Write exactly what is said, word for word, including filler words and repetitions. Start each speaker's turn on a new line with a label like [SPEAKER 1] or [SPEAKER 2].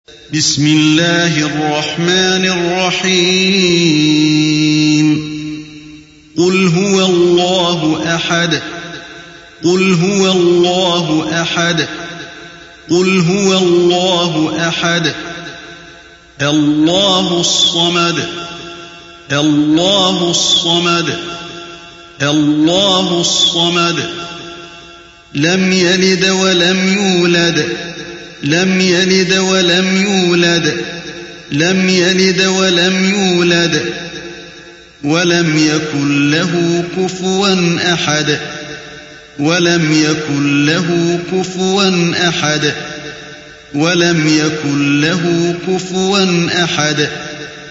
[SPEAKER 1] بسم الله الرحمن الرحيم قل هو الله أحد قل هو الله أحد قل هو الله أحد الله الصمد الله الصمد الله الصمد لم يلد ولم يولد لم يلد ولم يولد لم يلد ولم يولد ولم يكن له كفوا أحد ولم يكن له كفوا أحد ولم يكن له كفوا أحد